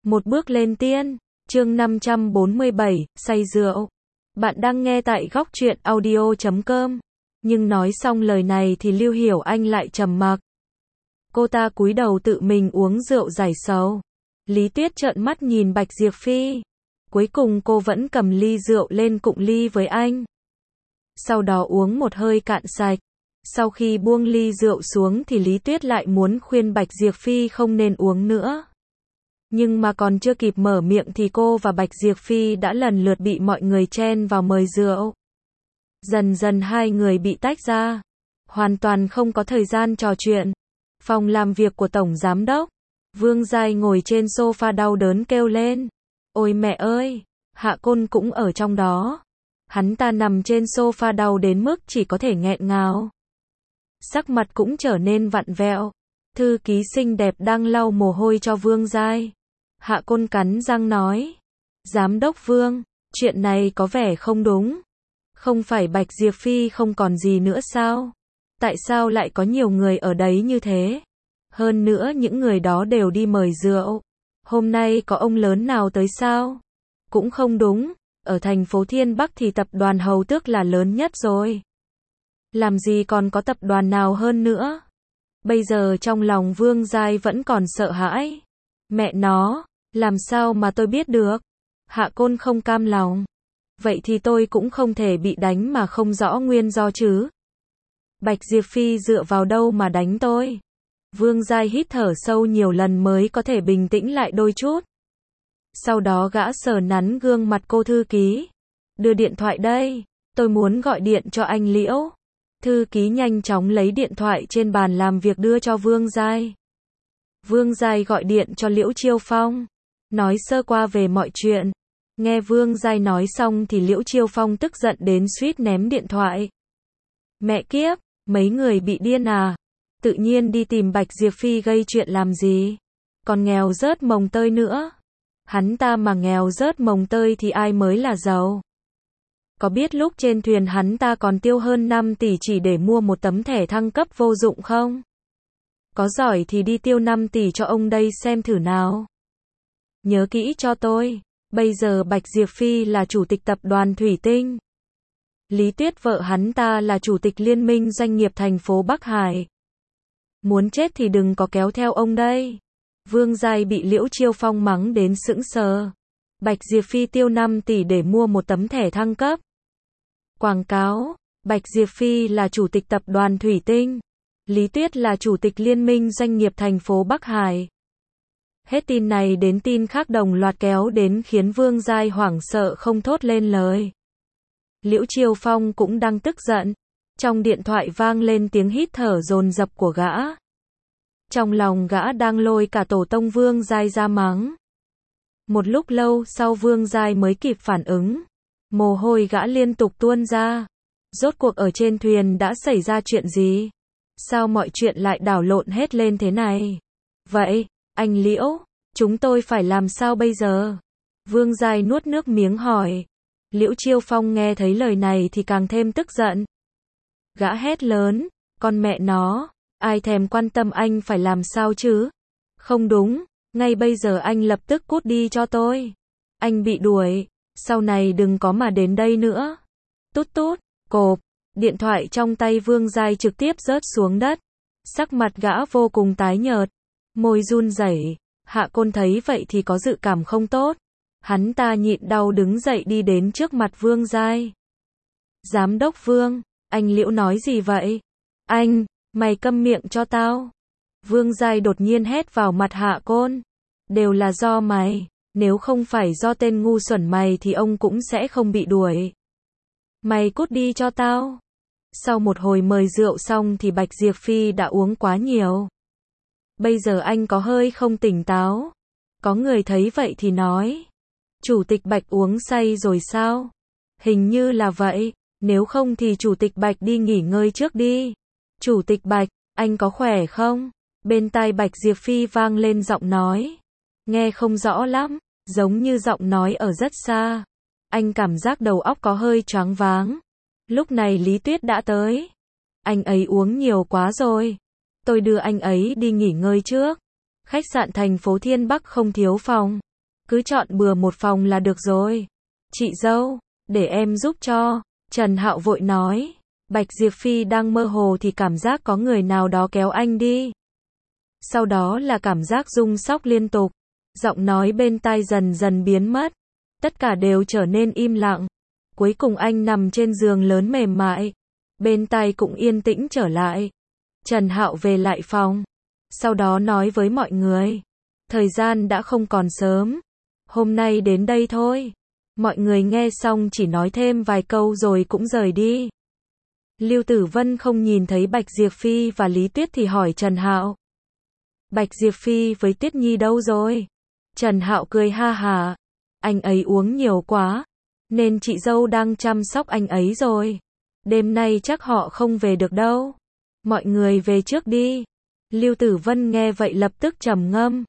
Một bước lên tiên, chương 547, say rượu. Bạn đang nghe tại góc truyện audio.com. Nhưng nói xong lời này thì Lưu Hiểu Anh lại trầm mặc. Cô ta cúi đầu tự mình uống rượu giải sầu. Lý Tuyết trợn mắt nhìn Bạch Diệp Phi. Cuối cùng cô vẫn cầm ly rượu lên cụng ly với anh. Sau đó uống một hơi cạn sạch. Sau khi buông ly rượu xuống thì Lý Tuyết lại muốn khuyên Bạch Diệp Phi không nên uống nữa. Nhưng mà còn chưa kịp mở miệng thì cô và Bạch Diệp Phi đã lần lượt bị mọi người chen vào mời rượu. Dần dần hai người bị tách ra. Hoàn toàn không có thời gian trò chuyện. Phòng làm việc của Tổng Giám Đốc. Vương Giai ngồi trên sofa đau đớn kêu lên. Ôi mẹ ơi, Hạ Côn cũng ở trong đó. Hắn ta nằm trên sofa đau đến mức chỉ có thể nghẹn ngào. Sắc mặt cũng trở nên vặn vẹo. Thư ký xinh đẹp đang lau mồ hôi cho Vương Giai. Hạ Côn cắn răng nói. Giám đốc Vương, chuyện này có vẻ không đúng. Không phải Bạch Diệp Phi không còn gì nữa sao? Tại sao lại có nhiều người ở đấy như thế? Hơn nữa những người đó đều đi mời rượu. Hôm nay có ông lớn nào tới sao? Cũng không đúng. Ở thành phố Thiên Bắc thì tập đoàn Hầu Tước là lớn nhất rồi. Làm gì còn có tập đoàn nào hơn nữa? Bây giờ trong lòng Vương Giai vẫn còn sợ hãi. Mẹ nó, làm sao mà tôi biết được? Hạ Côn không cam lòng. Vậy thì tôi cũng không thể bị đánh mà không rõ nguyên do chứ. Bạch Diệp Phi dựa vào đâu mà đánh tôi? Vương Giai hít thở sâu nhiều lần mới có thể bình tĩnh lại đôi chút. Sau đó gã sờ nắn gương mặt cô thư ký. Đưa điện thoại đây, tôi muốn gọi điện cho anh Liễu. Thư ký nhanh chóng lấy điện thoại trên bàn làm việc đưa cho Vương Giai. Vương Giai gọi điện cho Liễu Chiêu Phong. Nói sơ qua về mọi chuyện. Nghe Vương Giai nói xong thì Liễu Chiêu Phong tức giận đến suýt ném điện thoại. Mẹ kiếp, mấy người bị điên à? Tự nhiên đi tìm Bạch Diệp Phi gây chuyện làm gì? Còn nghèo rớt mồng tơi nữa. Hắn ta mà nghèo rớt mồng tơi thì ai mới là giàu? Có biết lúc trên thuyền hắn ta còn tiêu hơn 5 tỷ chỉ để mua một tấm thẻ thăng cấp vô dụng không? Có giỏi thì đi tiêu 5 tỷ cho ông đây xem thử nào. Nhớ kỹ cho tôi, bây giờ Bạch Diệp Phi là chủ tịch tập đoàn Thủy Tinh. Lý Tuyết vợ hắn ta là chủ tịch liên minh doanh nghiệp thành phố Bắc Hải. Muốn chết thì đừng có kéo theo ông đây. Vương Giai bị Liễu Chiêu Phong mắng đến sững sờ. Bạch Diệp Phi tiêu 5 tỷ để mua một tấm thẻ thăng cấp. Quảng cáo, Bạch Diệp Phi là chủ tịch tập đoàn Thủy Tinh. Lý Tuyết là chủ tịch liên minh doanh nghiệp thành phố Bắc Hải. Hết tin này đến tin khác đồng loạt kéo đến khiến Vương Giai hoảng sợ không thốt lên lời. Liễu Chiêu Phong cũng đang tức giận. Trong điện thoại vang lên tiếng hít thở dồn dập của gã. Trong lòng gã đang lôi cả tổ tông Vương Giai ra mắng. Một lúc lâu sau Vương Giai mới kịp phản ứng. Mồ hôi gã liên tục tuôn ra. Rốt cuộc ở trên thuyền đã xảy ra chuyện gì? Sao mọi chuyện lại đảo lộn hết lên thế này? Vậy, anh Liễu, chúng tôi phải làm sao bây giờ? Vương Giai nuốt nước miếng hỏi. Liễu Chiêu Phong nghe thấy lời này thì càng thêm tức giận. Gã hét lớn, con mẹ nó, ai thèm quan tâm anh phải làm sao chứ? Không đúng, ngay bây giờ anh lập tức cút đi cho tôi. Anh bị đuổi, sau này đừng có mà đến đây nữa. Tút tút, cộp, điện thoại trong tay Vương Giai trực tiếp rớt xuống đất. Sắc mặt gã vô cùng tái nhợt, môi run rẩy. Hạ Côn thấy vậy thì có dự cảm không tốt. Hắn ta nhịn đau đứng dậy đi đến trước mặt Vương Giai. Giám đốc Vương, anh Liễu nói gì vậy? Anh, mày câm miệng cho tao. Vương Giai đột nhiên hét vào mặt Hạ Côn. Đều là do mày, nếu không phải do tên ngu xuẩn mày thì ông cũng sẽ không bị đuổi. Mày cút đi cho tao. Sau một hồi mời rượu xong thì Bạch Diệp Phi đã uống quá nhiều. Bây giờ anh có hơi không tỉnh táo. Có người thấy vậy thì nói. Chủ tịch Bạch uống say rồi sao? Hình như là vậy. Nếu không thì Chủ tịch Bạch đi nghỉ ngơi trước đi. Chủ tịch Bạch, anh có khỏe không? Bên tai Bạch Diệp Phi vang lên giọng nói. Nghe không rõ lắm, giống như giọng nói ở rất xa. Anh cảm giác đầu óc có hơi choáng váng. Lúc này Lý Tuyết đã tới. Anh ấy uống nhiều quá rồi. Tôi đưa anh ấy đi nghỉ ngơi trước. Khách sạn thành phố Thiên Bắc không thiếu phòng. Cứ chọn bừa một phòng là được rồi. Chị dâu, để em giúp cho. Trần Hạo vội nói. Bạch Diệp Phi đang mơ hồ thì cảm giác có người nào đó kéo anh đi. Sau đó là cảm giác rung sóc liên tục. Giọng nói bên tai dần dần biến mất. Tất cả đều trở nên im lặng. Cuối cùng anh nằm trên giường lớn mềm mại. Bên tai cũng yên tĩnh trở lại. Trần Hạo về lại phòng. Sau đó nói với mọi người. Thời gian đã không còn sớm. Hôm nay đến đây thôi. Mọi người nghe xong chỉ nói thêm vài câu rồi cũng rời đi. Lưu Tử Vân không nhìn thấy Bạch Diệp Phi và Lý Tuyết thì hỏi Trần Hạo. Bạch Diệp Phi với Tuyết Nhi đâu rồi? Trần Hạo cười ha hả. Anh ấy uống nhiều quá. Nên chị dâu đang chăm sóc anh ấy rồi. Đêm nay chắc họ không về được đâu. Mọi người về trước đi. Lưu Tử Vân nghe vậy lập tức trầm ngâm.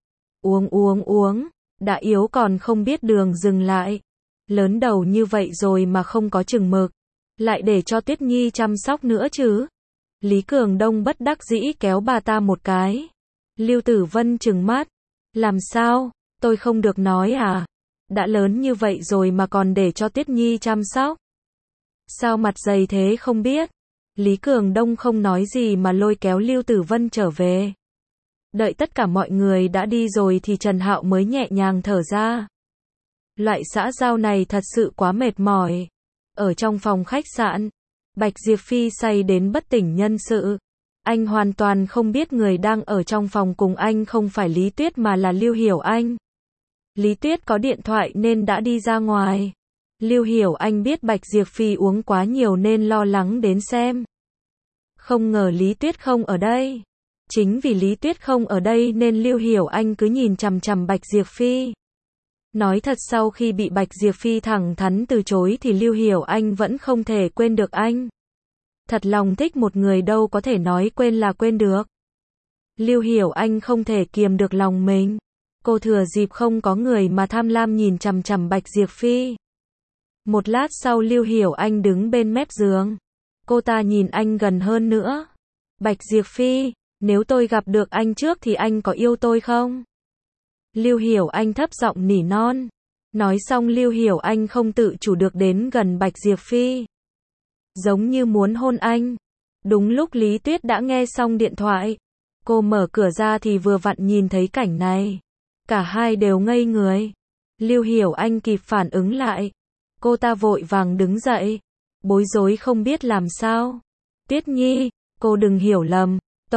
Uống. Đã yếu còn không biết đường dừng lại. Lớn đầu như vậy rồi mà không có chừng mực. Lại để cho Tuyết Nhi chăm sóc nữa chứ. Lý Cường Đông bất đắc dĩ kéo bà ta một cái. Lưu Tử Vân trừng mắt. Làm sao? Tôi không được nói à? Đã lớn như vậy rồi mà còn để cho Tuyết Nhi chăm sóc. Sao mặt dày thế không biết? Lý Cường Đông không nói gì mà lôi kéo Lưu Tử Vân trở về. Đợi tất cả mọi người đã đi rồi thì Trần Hạo mới nhẹ nhàng thở ra. Loại xã giao này thật sự quá mệt mỏi. Ở trong phòng khách sạn, Bạch Diệp Phi say đến bất tỉnh nhân sự. Anh hoàn toàn không biết người đang ở trong phòng cùng anh không phải Lý Tuyết mà là Lưu Hiểu Anh. Lý Tuyết có điện thoại nên đã đi ra ngoài. Lưu Hiểu Anh biết Bạch Diệp Phi uống quá nhiều nên lo lắng đến xem. Không ngờ Lý Tuyết không ở đây. Chính vì Lý Tuyết không ở đây nên Lưu Hiểu Anh cứ nhìn chằm chằm Bạch Diệp Phi. Nói thật sau khi bị Bạch Diệp Phi thẳng thắn từ chối thì Lưu Hiểu Anh vẫn không thể quên được anh. Thật lòng thích một người đâu có thể nói quên là quên được. Lưu Hiểu Anh không thể kiềm được lòng mình. Cô thừa dịp không có người mà tham lam nhìn chằm chằm Bạch Diệp Phi. Một lát sau Lưu Hiểu Anh đứng bên mép giường. Cô ta nhìn anh gần hơn nữa. Bạch Diệp Phi, nếu tôi gặp được anh trước thì anh có yêu tôi không? Lưu Hiểu Anh thấp giọng nỉ non. Nói xong Lưu Hiểu Anh không tự chủ được đến gần Bạch Diệp Phi. Giống như muốn hôn anh. Đúng lúc Lý Tuyết đã nghe xong điện thoại. Cô mở cửa ra thì vừa vặn nhìn thấy cảnh này. Cả hai đều ngây người. Lưu Hiểu Anh kịp phản ứng lại. Cô ta vội vàng đứng dậy. Bối rối không biết làm sao. Tuyết Nhi, cô đừng hiểu lầm.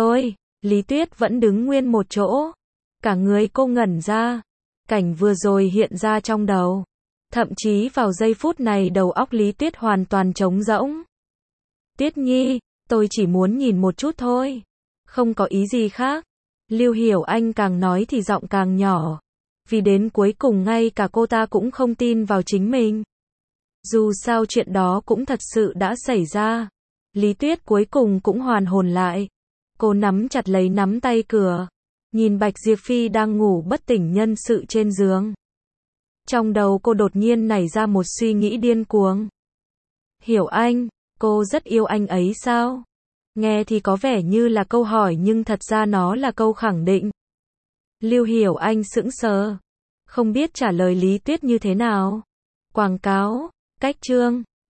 Lý Tuyết vẫn đứng nguyên một chỗ. Cả người cô ngẩn ra. Cảnh vừa rồi hiện ra trong đầu. Thậm chí vào giây phút này đầu óc Lý Tuyết hoàn toàn trống rỗng. Tuyết Nhi, tôi chỉ muốn nhìn một chút thôi. Không có ý gì khác. Lưu Hiểu Anh càng nói thì giọng càng nhỏ. Vì đến cuối cùng ngay cả cô ta cũng không tin vào chính mình. Dù sao chuyện đó cũng thật sự đã xảy ra. Lý Tuyết cuối cùng cũng hoàn hồn lại. Cô nắm chặt lấy nắm tay cửa. Nhìn Bạch Diệp Phi đang ngủ bất tỉnh nhân sự trên giường. Trong đầu cô đột nhiên nảy ra một suy nghĩ điên cuồng. Hiểu Anh, cô rất yêu anh ấy sao? Nghe thì có vẻ như là câu hỏi nhưng thật ra nó là câu khẳng định. Lưu Hiểu Anh sững sờ. Không biết trả lời Lý Tuyết như thế nào. Quảng cáo, cách chương.